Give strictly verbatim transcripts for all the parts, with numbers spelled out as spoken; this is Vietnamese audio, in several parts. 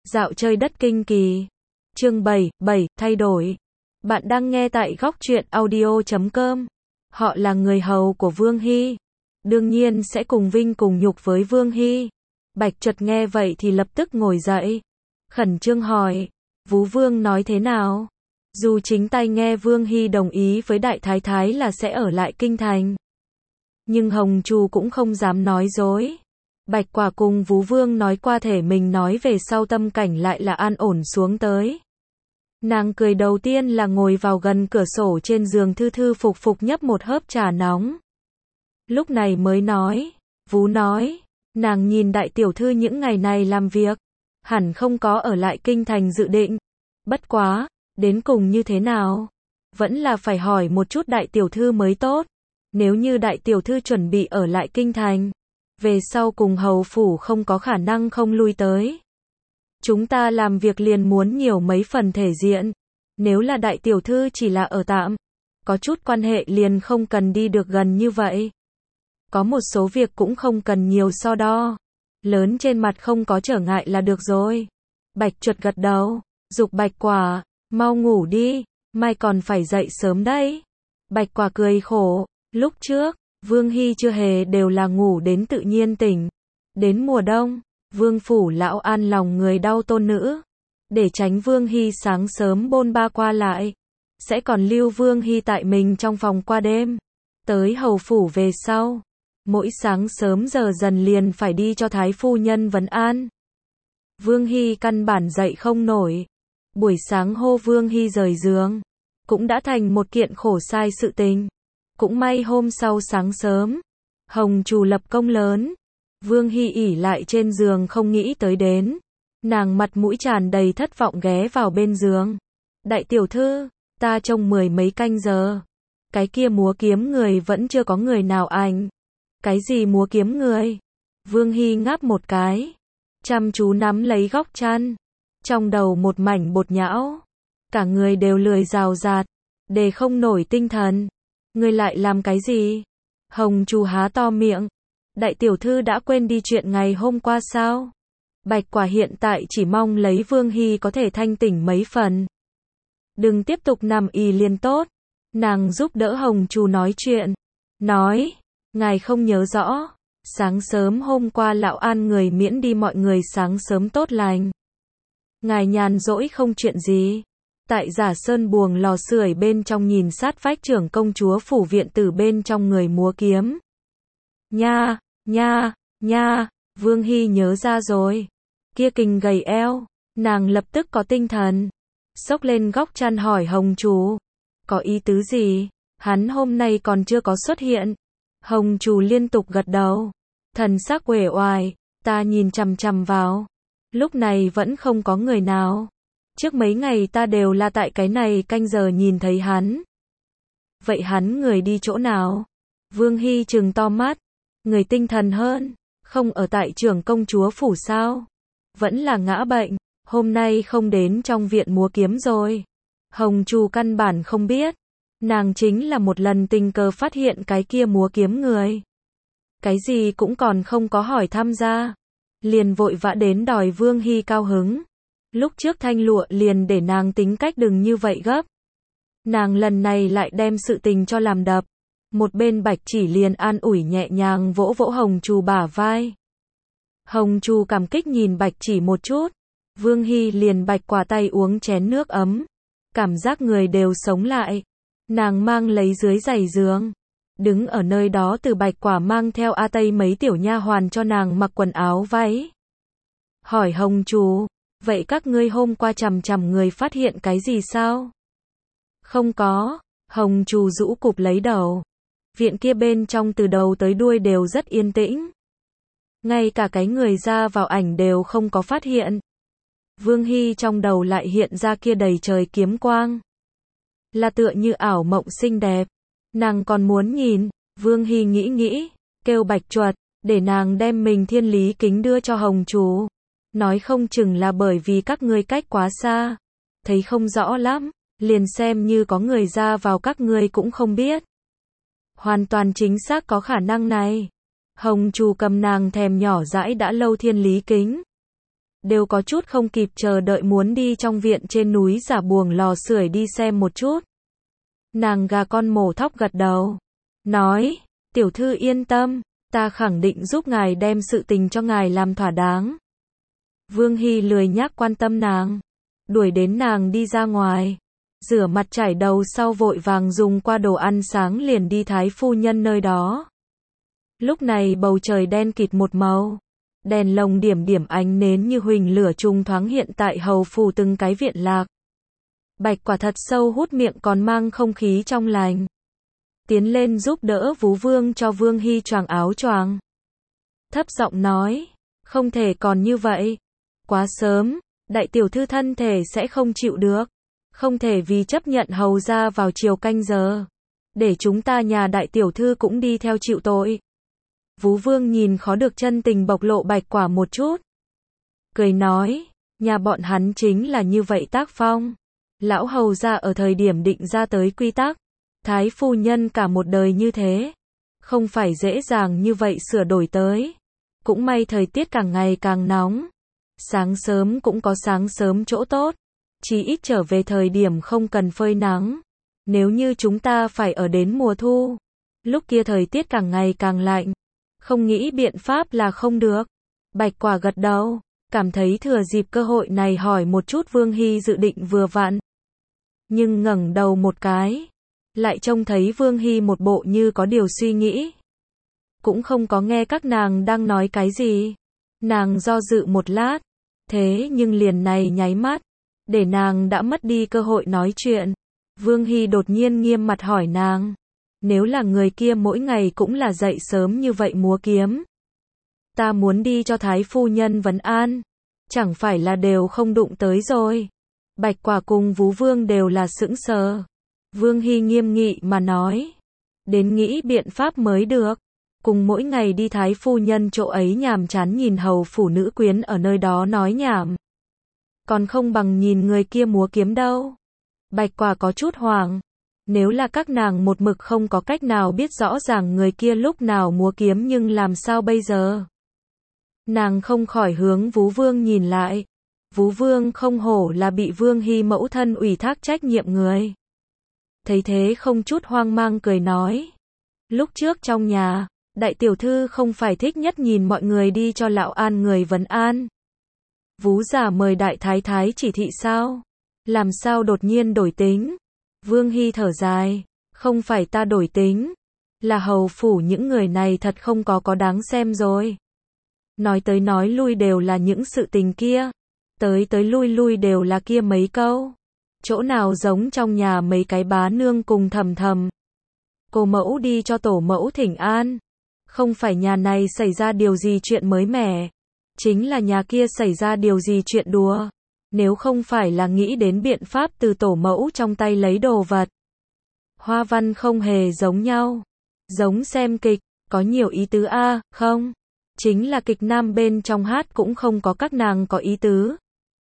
Dạo chơi đất kinh kỳ. Chương bảy, bảy, thay đổi. Bạn đang nghe tại góc truyện audio chấm com. Họ là người hầu của Vương Hy. Đương nhiên sẽ cùng vinh cùng nhục với Vương Hy. Bạch Chuật nghe vậy thì lập tức ngồi dậy. Khẩn trương hỏi. Vú Vương nói thế nào? Dù chính tay nghe Vương Hy đồng ý với Đại Thái Thái là sẽ ở lại kinh thành. Nhưng Hồng Trù cũng không dám nói dối. Bạch Quả cùng Vú Vương nói qua thể mình nói về sau tâm cảnh lại là an ổn xuống tới. Nàng cười đầu tiên là ngồi vào gần cửa sổ trên giường thư thư phục phục nhấp một hớp trà nóng. Lúc này mới nói, Vú nói, nàng nhìn đại tiểu thư những ngày này làm việc, hẳn không có ở lại kinh thành dự định. Bất quá, đến cùng như thế nào? Vẫn là phải hỏi một chút đại tiểu thư mới tốt. Nếu như đại tiểu thư chuẩn bị ở lại kinh thành, về sau cùng hầu phủ không có khả năng không lui tới. Chúng ta làm việc liền muốn nhiều mấy phần thể diện. Nếu là đại tiểu thư chỉ là ở tạm, có chút quan hệ liền không cần đi được gần như vậy. Có một số việc cũng không cần nhiều so đo. Lớn trên mặt không có trở ngại là được rồi. Bạch Chuật gật đầu, giục Bạch Quả, mau ngủ đi, mai còn phải dậy sớm đấy. Bạch Quả cười khổ, lúc trước, Vương Hy chưa hề đều là ngủ đến tự nhiên tỉnh. Đến mùa đông, Vương phủ lão an lòng người đau tôn nữ. Để tránh Vương Hy sáng sớm bôn ba qua lại, sẽ còn lưu Vương Hy tại mình trong phòng qua đêm. Tới hầu phủ về sau, mỗi sáng sớm giờ dần liền phải đi cho thái phu nhân vấn an. Vương Hy căn bản dậy không nổi. Buổi sáng hô Vương Hy rời giường, cũng đã thành một kiện khổ sai sự tình. Cũng may hôm sau sáng sớm, Hồng Trù lập công lớn. Vương Hy ỉ lại trên giường không nghĩ tới đến. Nàng mặt mũi tràn đầy thất vọng ghé vào bên giường. Đại tiểu thư, ta trông mười mấy canh giờ. Cái kia múa kiếm người vẫn chưa có người nào ảnh. Cái gì múa kiếm người? Vương Hy ngáp một cái. Chăm chú nắm lấy góc chăn. Trong đầu một mảnh bột nhão. Cả người đều lười rào rạt. Để không nổi tinh thần. Ngươi lại làm cái gì? Hồng Trù há to miệng. Đại tiểu thư đã quên đi chuyện ngày hôm qua sao? Bạch Quả hiện tại chỉ mong lấy Vương Hy có thể thanh tỉnh mấy phần. Đừng tiếp tục nằm ì liền tốt. Nàng giúp đỡ Hồng Trù nói chuyện. Nói, ngài không nhớ rõ. Sáng sớm hôm qua lão an người miễn đi mọi người sáng sớm tốt lành. Ngài nhàn rỗi không chuyện gì. Tại Giả Sơn buồng lò sưởi bên trong nhìn sát vách trưởng công chúa phủ viện từ bên trong người múa kiếm. Nha, nha, nha, Vương Hy nhớ ra rồi. Kia kình gầy eo, nàng lập tức có tinh thần. Xốc lên góc chăn hỏi Hồng Trù. Có ý tứ gì? Hắn hôm nay còn chưa có xuất hiện. Hồng Trù liên tục gật đầu. Thần sắc uể oải, ta nhìn chằm chằm vào. Lúc này vẫn không có người nào. Trước mấy ngày ta đều là tại cái này canh giờ nhìn thấy hắn. Vậy hắn người đi chỗ nào? Vương Hy trừng to mắt. Người tinh thần hơn. Không ở tại trưởng công chúa phủ sao? Vẫn là ngã bệnh. Hôm nay không đến trong viện múa kiếm rồi. Hồng Trù căn bản không biết. Nàng chính là một lần tình cờ phát hiện cái kia múa kiếm người. Cái gì cũng còn không có hỏi thăm ra. Liền vội vã đến đòi Vương Hy cao hứng. Lúc trước Thanh Lụa liền để nàng tính cách đừng như vậy gấp. Nàng lần này lại đem sự tình cho làm đập. Một bên Bạch Chỉ liền an ủi nhẹ nhàng vỗ vỗ Hồng Trù bả vai. Hồng Trù cảm kích nhìn Bạch Chỉ một chút. Vương Hy liền Bạch Quả tay uống chén nước ấm. Cảm giác người đều sống lại. Nàng mang lấy dưới giày giường. Đứng ở nơi đó từ Bạch Quả mang theo A Tây mấy tiểu nha hoàn cho nàng mặc quần áo váy. Hỏi Hồng Trù. Vậy các ngươi hôm qua chằm chằm người phát hiện cái gì sao? Không có. Hồng Trù rũ cụp lấy đầu. Viện kia bên trong từ đầu tới đuôi đều rất yên tĩnh. Ngay cả cái người ra vào ảnh đều không có phát hiện. Vương Hy trong đầu lại hiện ra kia đầy trời kiếm quang. Là tựa như ảo mộng xinh đẹp. Nàng còn muốn nhìn. Vương Hy nghĩ nghĩ. Kêu Bạch Chuật. Để nàng đem mình thiên lý kính đưa cho Hồng Trù. Nói không chừng là bởi vì các ngươi cách quá xa. Thấy không rõ lắm. Liền xem như có người ra vào các ngươi cũng không biết. Hoàn toàn chính xác có khả năng này. Hồng Trù cầm nàng thèm nhỏ dãi đã lâu thiên lý kính. đều có chút không kịp chờ đợi muốn đi trong viện trên núi giả buồng lò sưởi đi xem một chút. Nàng gà con mổ thóc gật đầu, nói, tiểu thư yên tâm, ta khẳng định giúp ngài đem sự tình cho ngài làm thỏa đáng. Vương Hy lười nhác quan tâm nàng, đuổi đến nàng đi ra ngoài, rửa mặt chải đầu sau vội vàng dùng qua đồ ăn sáng liền đi thái phu nhân nơi đó. Lúc này bầu trời đen kịt một màu, đèn lồng điểm điểm ánh nến như huỳnh lửa trùng thoáng hiện tại hầu phủ từng cái viện lạc. Bạch Quả thật sâu hút miệng còn mang không khí trong lành. Tiến lên giúp đỡ Vú Vương cho Vương Hy choàng áo choàng. Thấp giọng nói, không thể còn như vậy. Quá sớm, đại tiểu thư thân thể sẽ không chịu được. Không thể vì chấp nhận hầu ra vào chiều canh giờ. Để chúng ta nhà đại tiểu thư cũng đi theo chịu tội. Vú Vương nhìn khó được chân tình bộc lộ Bạch Quả một chút. Cười nói, nhà bọn hắn chính là như vậy tác phong. Lão hầu ra ở thời điểm định ra tới quy tắc. Thái phu nhân cả một đời như thế. Không phải dễ dàng như vậy sửa đổi tới. Cũng may thời tiết càng ngày càng nóng. Sáng sớm cũng có sáng sớm chỗ tốt. Chỉ ít trở về thời điểm không cần phơi nắng. Nếu như chúng ta phải ở đến mùa thu. Lúc kia thời tiết càng ngày càng lạnh. Không nghĩ biện pháp là không được. Bạch Quả gật đầu. Cảm thấy thừa dịp cơ hội này hỏi một chút Vương Hy dự định vừa vặn. Nhưng ngẩng đầu một cái. Lại trông thấy Vương Hy một bộ như có điều suy nghĩ. Cũng không có nghe các nàng đang nói cái gì. Nàng do dự một lát. Thế nhưng liền này nháy mắt. Để nàng đã mất đi cơ hội nói chuyện. Vương Hy đột nhiên nghiêm mặt hỏi nàng. Nếu là người kia mỗi ngày cũng là dậy sớm như vậy múa kiếm. Ta muốn đi cho thái phu nhân vấn an. Chẳng phải là đều không đụng tới rồi. Bạch Quả cùng Vú Vương đều là sững sờ. Vương Hy nghiêm nghị mà nói. Đến nghĩ biện pháp mới được. Cùng mỗi ngày đi thái phu nhân chỗ ấy nhàm chán nhìn hầu phủ nữ quyến ở nơi đó nói nhảm. Còn không bằng nhìn người kia múa kiếm đâu. Bạch Quả có chút hoảng. Nếu là các nàng một mực không có cách nào biết rõ ràng người kia lúc nào múa kiếm nhưng làm sao bây giờ? Nàng không khỏi hướng Vú Vương nhìn lại. Vú Vương không hổ là bị Vương Hy mẫu thân ủy thác trách nhiệm người. Thấy thế không chút hoang mang cười nói. Lúc trước trong nhà, đại tiểu thư không phải thích nhất nhìn mọi người đi cho lão an người vấn an. Vú giả mời đại thái thái chỉ thị sao? Làm sao đột nhiên đổi tính? Vương Hy thở dài. Không phải ta đổi tính. Là hầu phủ những người này thật không có có đáng xem rồi. Nói tới nói lui đều là những sự tình kia. Tới tới lui lui đều là kia mấy câu. Chỗ nào giống trong nhà mấy cái bá nương cùng thầm thầm. Cô mẫu đi cho tổ mẫu thỉnh an. Không phải nhà này xảy ra điều gì chuyện mới mẻ. Chính là nhà kia xảy ra điều gì chuyện đùa. Nếu không phải là nghĩ đến biện pháp từ tổ mẫu trong tay lấy đồ vật. Hoa văn không hề giống nhau. Giống xem kịch, có nhiều ý tứ a, không? Chính là kịch nam bên trong hát cũng không có các nàng có ý tứ.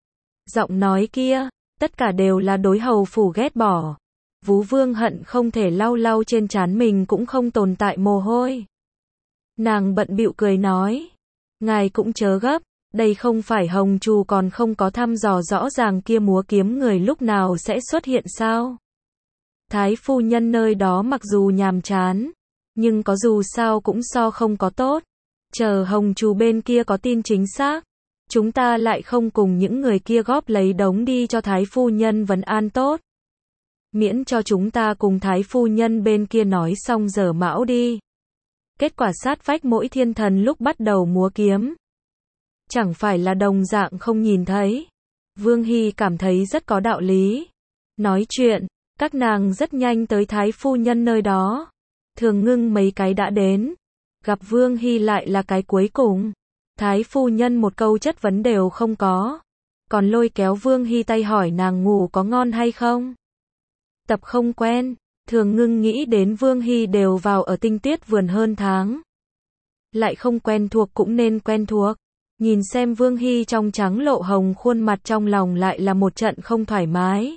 Giọng nói kia, tất cả đều là đối hầu phủ ghét bỏ. Vú Vương hận không thể lau lau trên trán mình cũng không tồn tại mồ hôi. Nàng bận bịu cười nói. Ngài cũng chớ gấp, đây không phải hồng trù còn không có thăm dò rõ ràng kia múa kiếm người lúc nào sẽ xuất hiện sao. Thái phu nhân nơi đó mặc dù nhàm chán, nhưng có dù sao cũng so không có tốt. Chờ hồng trù bên kia có tin chính xác. Chúng ta lại không cùng những người kia góp lấy đống đi cho thái phu nhân vấn an tốt. Miễn cho chúng ta cùng thái phu nhân bên kia nói xong giờ mão đi. Kết quả sát vách mỗi thiên thần lúc bắt đầu múa kiếm. Chẳng phải là đồng dạng không nhìn thấy. Vương Hy cảm thấy rất có đạo lý. Nói chuyện, các nàng rất nhanh tới thái phu nhân nơi đó. Thường Ngưng mấy cái đã đến. Gặp Vương Hy lại là cái cuối cùng. Thái phu nhân một câu chất vấn đều không có. Còn lôi kéo Vương Hy tay hỏi nàng ngủ có ngon hay không. Tập không quen. Thường Ngưng nghĩ đến Vương Hy đều vào ở tinh tuyết vườn hơn tháng. Lại không quen thuộc cũng nên quen thuộc. Nhìn xem Vương Hy trong trắng lộ hồng khuôn mặt trong lòng lại là một trận không thoải mái.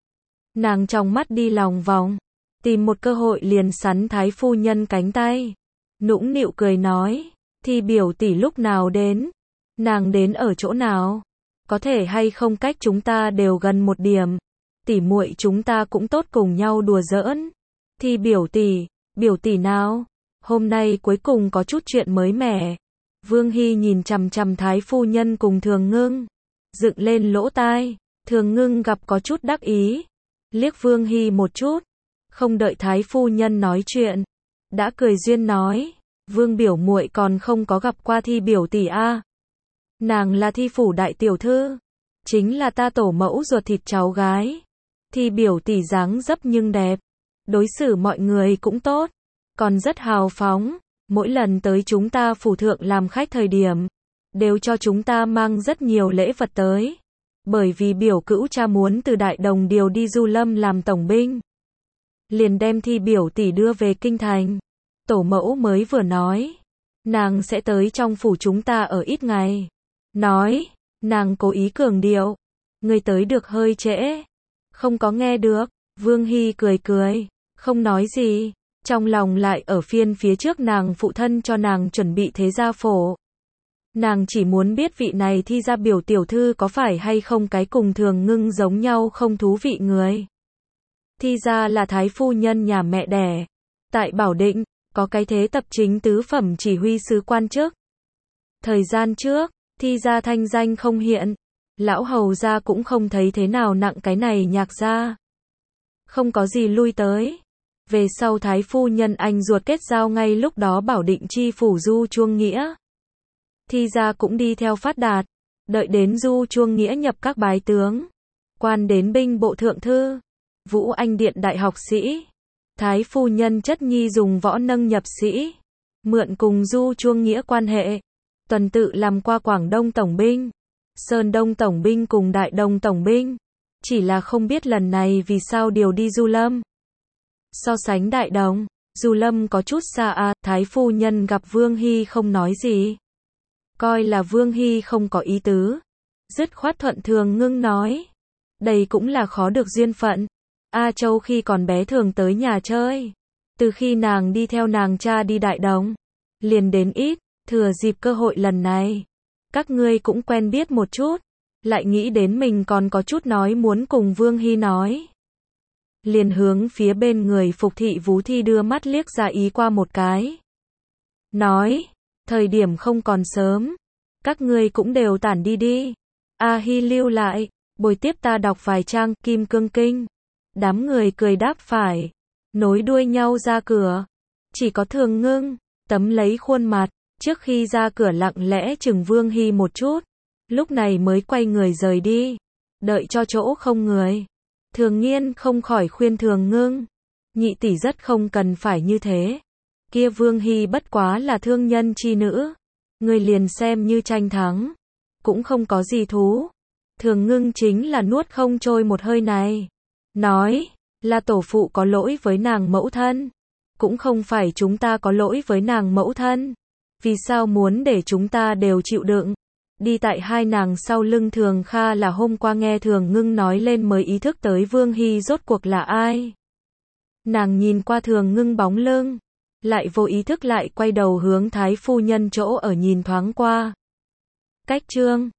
Nàng trong mắt đi lòng vòng. Tìm một cơ hội liền sắn thái phu nhân cánh tay. Nũng nịu cười nói. Thì biểu tỷ lúc nào đến? Nàng đến ở chỗ nào? có thể hay không cách chúng ta đều gần một điểm, tỉ muội chúng ta cũng tốt cùng nhau đùa giỡn. Thi biểu tỷ, biểu tỷ nào? Hôm nay cuối cùng có chút chuyện mới mẻ. Vương Hy nhìn chằm chằm Thái phu nhân cùng Thường Ngưng, dựng lên lỗ tai. Thường Ngưng gặp có chút đắc ý, liếc Vương Hy một chút, không đợi Thái phu nhân nói chuyện, đã cười duyên nói, Vương biểu muội còn không có gặp qua Thi biểu tỷ a. À. Nàng là Thi phủ đại tiểu thư, chính là ta tổ mẫu ruột thịt cháu gái. Thi biểu tỷ dáng dấp nhưng đẹp, đối xử mọi người cũng tốt, còn rất hào phóng, mỗi lần tới chúng ta phủ thượng làm khách thời điểm, đều cho chúng ta mang rất nhiều lễ vật tới. Bởi vì biểu cữu cha muốn từ Đại Đồng điều đi Du Lâm làm tổng binh, liền đem Thi biểu tỷ đưa về kinh thành. Tổ mẫu mới vừa nói, nàng sẽ tới trong phủ chúng ta ở ít ngày. Nói, nàng cố ý cường điệu, người tới được hơi trễ. Không có nghe được, Vương Hy cười cười, không nói gì, trong lòng lại ở phiên phía trước nàng phụ thân cho nàng chuẩn bị thế gia phổ. Nàng chỉ muốn biết vị này Thi gia biểu tiểu thư có phải hay không cái cùng Thường Ngưng giống nhau không thú vị người. Thi gia là thái phu nhân nhà mẹ đẻ, tại Bảo Định, có cái thế tập chính tứ phẩm chỉ huy sứ quan chức. Thời gian trước, Thi gia thanh danh không hiện, lão hầu gia cũng không thấy thế nào nặng cái này nhạc gia. Không có gì lui tới. Về sau thái phu nhân anh ruột kết giao ngay lúc đó Bảo Định chi phủ Du Chuông Nghĩa. Thi gia cũng đi theo phát đạt, đợi đến Du Chuông Nghĩa nhập các bái tướng, quan đến binh bộ thượng thư, Vũ Anh Điện đại học sĩ. Thái phu nhân chất nhi dùng võ nâng nhập sĩ, mượn cùng Du Chuông Nghĩa quan hệ, tuần tự làm qua Quảng Đông tổng binh, Sơn Đông tổng binh cùng Đại Đồng tổng binh, chỉ là không biết lần này vì sao điều đi Du Lâm. So sánh Đại Đồng, Du Lâm có chút xa a. Thái phu nhân gặp Vương Hy không nói gì, coi là Vương Hy không có ý tứ, dứt khoát thuận Thường Ngưng nói, đây cũng là khó được duyên phận. A Châu khi còn bé thường tới nhà chơi, từ khi nàng đi theo nàng cha đi Đại Đồng, liền đến ít, thừa dịp cơ hội lần này, các ngươi cũng quen biết một chút, lại nghĩ đến mình còn có chút nói muốn cùng Vương Hy nói. Liền hướng phía bên người Phục thị Vú Thi đưa mắt liếc ra ý qua một cái. Nói, thời điểm không còn sớm, các ngươi cũng đều tản đi đi. A Hy lưu lại, bồi tiếp ta đọc vài trang Kim Cương Kinh. Đám người cười đáp phải, nối đuôi nhau ra cửa. Chỉ có Thường Ngưng, tấm lấy khuôn mặt, trước khi ra cửa lặng lẽ chừng Vương Hy một chút, lúc này mới quay người rời đi, đợi cho chỗ không người. Thường Nghiên không khỏi khuyên Thường Ngưng, nhị tỷ rất không cần phải như thế. Kia Vương Hy bất quá là thương nhân chi nữ, người liền xem như tranh thắng, cũng không có gì thú. Thường Ngưng chính là nuốt không trôi một hơi này. Nói, là tổ phụ có lỗi với nàng mẫu thân, cũng không phải chúng ta có lỗi với nàng mẫu thân. Vì sao muốn để chúng ta đều chịu đựng? Đi tại hai nàng sau lưng Thường Kha là hôm qua nghe Thường Ngưng nói lên mới ý thức tới Vương Hy rốt cuộc là ai. Nàng nhìn qua Thường Ngưng bóng lưng, lại vô ý thức lại quay đầu hướng thái phu nhân chỗ ở nhìn thoáng qua. Cách chương